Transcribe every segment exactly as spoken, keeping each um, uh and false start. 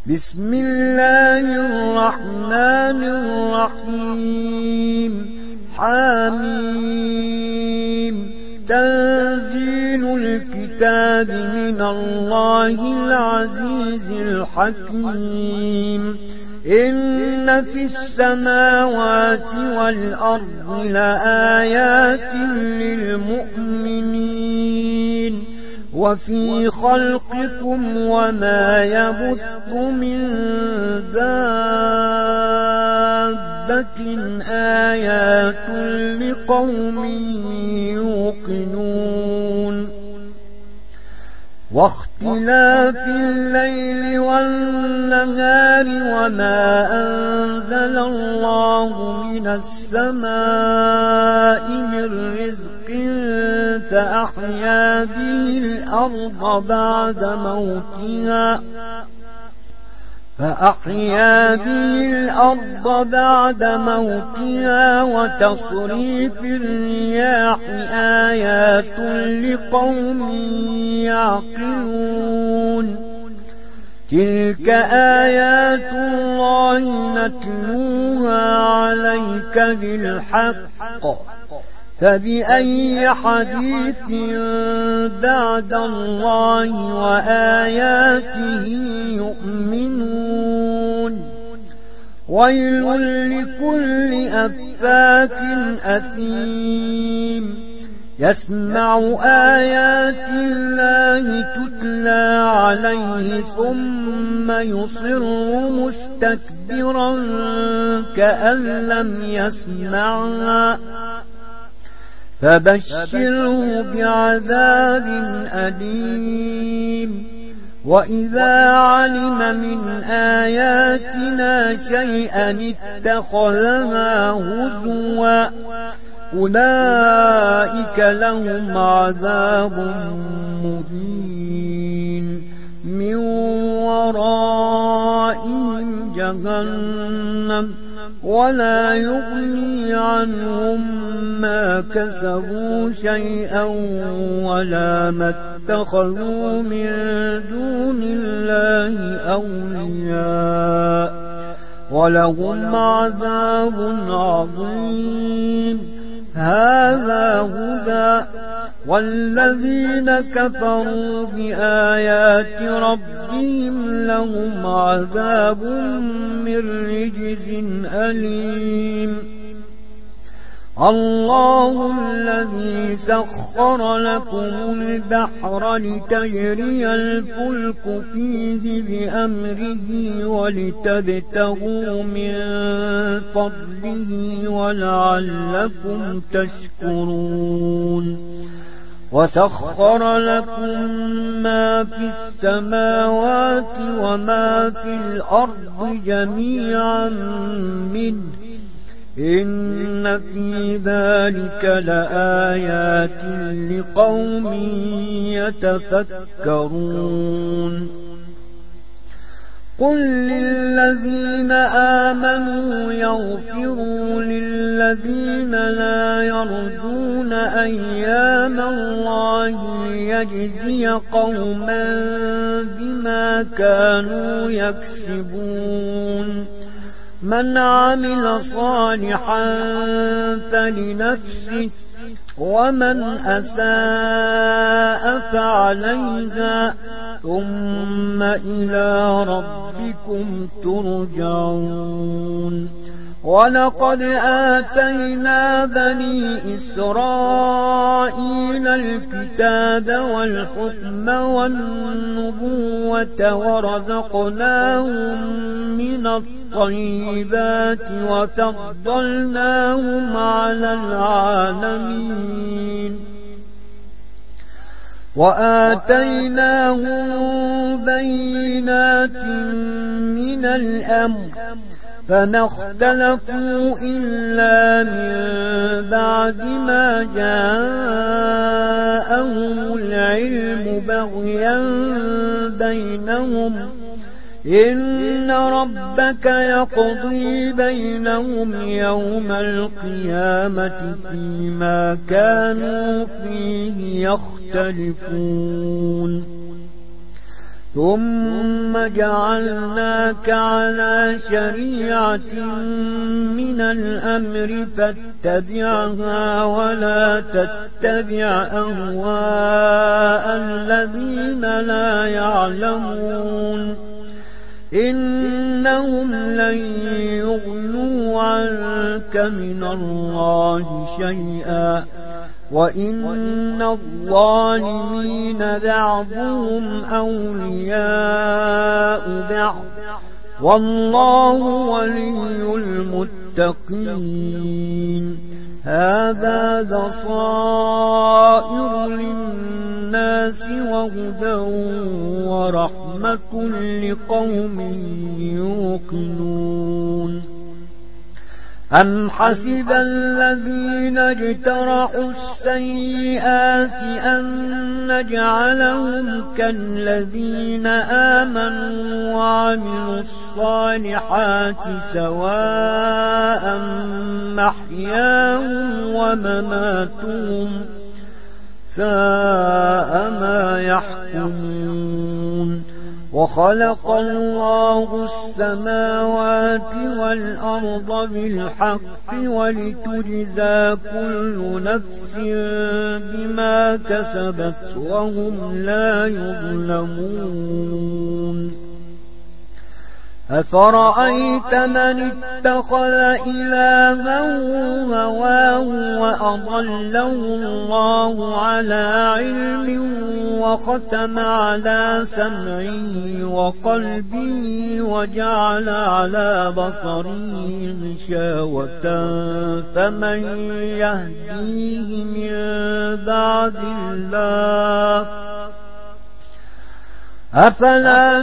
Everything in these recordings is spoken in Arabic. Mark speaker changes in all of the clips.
Speaker 1: بسم الله الرحمن الرحيم حميم تنزيل الكتاب من الله العزيز الحكيم إن في السماوات والأرض لآيات للمؤمنين وفي خلقكم وما يبث من دابة آيات لقوم يوقنون واختلاف الليل والنهار وما أنزل الله من السماء من رزق فأحيا به الأرض بعد موتها فأحيا به الأرض بعد موتها وتصريف الرياح آيات لقوم يعقلون تلك آيات الله نتلوها عليك بالحق فبأي حديث بعد الله وآياته يؤمنون ويل لكل أفاك أثيم يسمع آيات الله تتلى عليه ثم يصر مستكبرا كأن لم يسمعها فبشره بعذاب أليم وإذا علم من آياتنا شيئا اتخذها هزوا أولئك لهم عذاب مهين من ورائهم جهنم ولا يغني عنهم ما كسبوا شيئا ولا ما اتخذوا من دون الله أولياء ولهم عذاب عظيم هذا هدى والذين كفروا بآيات ربهم لهم عذاب من رجز أليم الله الذي سخر لكم البحر لتجري الفلك فيه بأمره ولتبتغوا من فضله ولعلكم تشكرون وسخر لكم ما في السماوات وما في الأرض جميعا منه إن في ذلك لآيات لقوم يتفكرون قل للذين آمنوا يغفروا للذين لا يرجون أيام الله ليجزي قوما بما كانوا يكسبون من عمل صالحا فلنفسه ومن أساء فعليها ثم إلى ربكم ترجعون ولقد آتينا بني إسرائيل الكتاب والحكم والنبوة ورزقناهم من الطيبات وفضلناهم على العالمين وآتيناهم بينات من الأمر فما اختلفوا إلا من بعد ما جاءهم العلم بغيا بينهم إن ربك يقضي بينهم يوم القيامة فيما كانوا فيه يختلفون ثم جعلناك على شريعة من الأمر فاتبعها ولا تتبع أهواء الذين لا يعلمون إنهم لن يغنوا عنك من الله شيئا وإن الظالمين بعضهم أولياء بعض والله ولي المتقين هذا بصائر للناس وهدى ورحمة لقوم يوقنون أم حسب الذين اجترحوا السيئات أن نجعلهم كالذين آمنوا وعملوا الصالحات سواء محياهم ومماتهم ساء ما يحكمون وخلق الله السماوات والأرض بالحق ولتجزى كل نفس بما كسبت وهم لا يظلمون أفرأيت من اتخذ إلهه هواه وأضله الله على علم وختم على سمعه وقلبه وجعل على بصره غشاوة فمن يهديه من بعد الله أفلا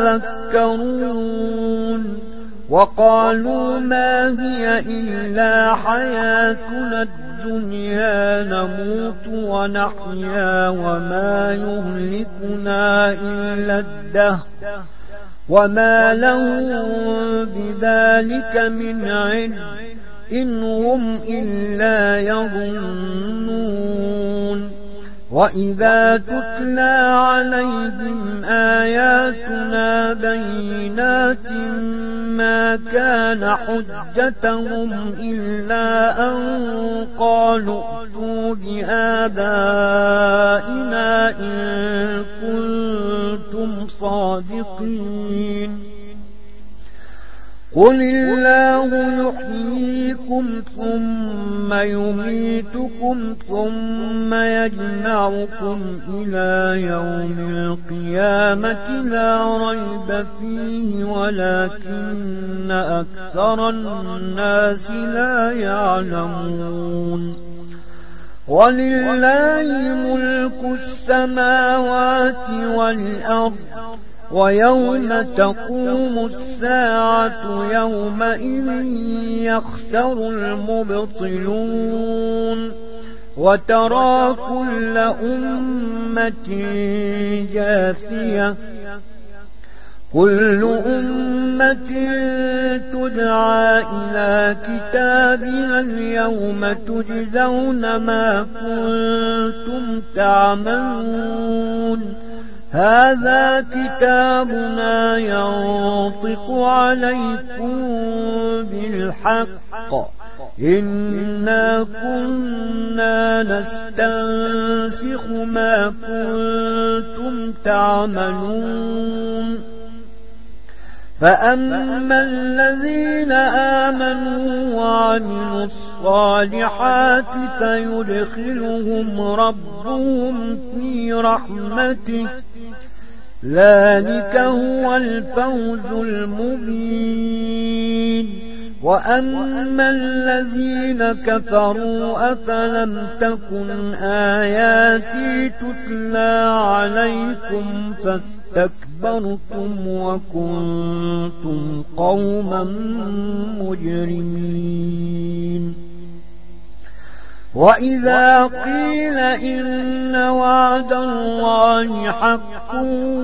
Speaker 1: تذكرون وقالوا ما هي إلا حياتنا الدنيا نموت ونحيا وما يهلكنا إلا الدهر وما لهم بذلك من علم إن هم إلا يظنون وإذا تتلى عليهم آياتنا بينات ما كان حجتهم إلا أن قالوا ائتوا بآبائنا إن كنتم صادقين قل الله يحييكم ثم يميتكم ثم يجمعكم إلى يوم القيامة لا ريب فيه ولكن أكثر الناس لا يعلمون ولله ملك السماوات والأرض ويوم تقوم الساعة يومئذ يخسر المبطلون وترى كل أمة جاثية كل أمة تدعى إلى كتابها اليوم تجزون ما كنتم تعملون هذا كتابنا ينطق عليكم بالحق إنا كنا نستنسخ ما كنتم تعملون فأما الذين آمنوا وعملوا الصالحات فيدخلهم ربهم في رحمته ذلك هو الفوز المبين وأما الذين كفروا أفلم تكن آياتي تتلى عليكم فاستكبرتم وكنتم قوما مجرمين وإذا قيل إن وعد الله حق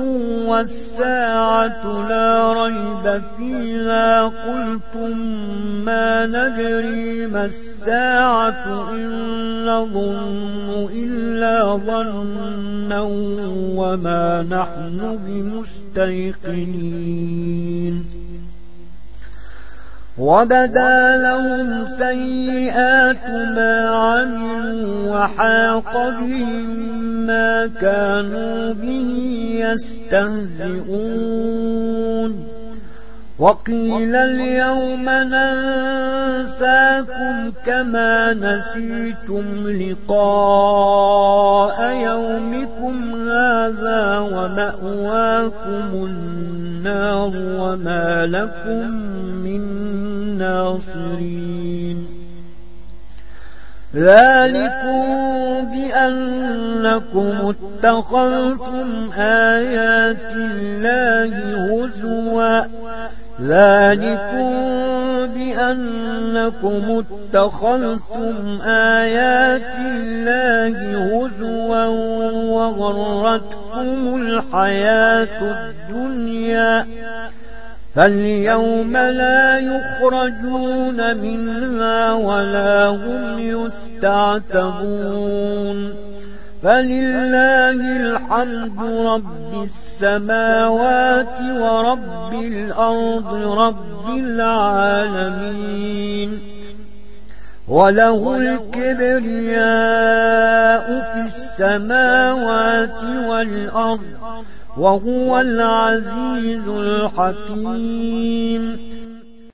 Speaker 1: والساعة لا ريب فيها قلتم ما ندري ما الساعة إن نظن إلا ظنا وما نحن بمستيقنين وبدا لهم سيئات ما عملوا وحاق بهم ما كانوا به يستهزئون وقيل اليوم ننساكم كما نسيتم لقاء يومكم هذا ومأواكم النار وما لكم من ناصرين ذلكم بأنكم اتخذتم آيات الله هزوا ذلكم بأنكم اتخذتم آيات الله هزوا وغرتكم الحياة الدنيا فاليوم لا يخرجون منها ولا هم يستعتبون فلله الحمد رب السماوات ورب الأرض رب العالمين وله الكبرياء في السماوات والأرض وهو العزيز الحكيم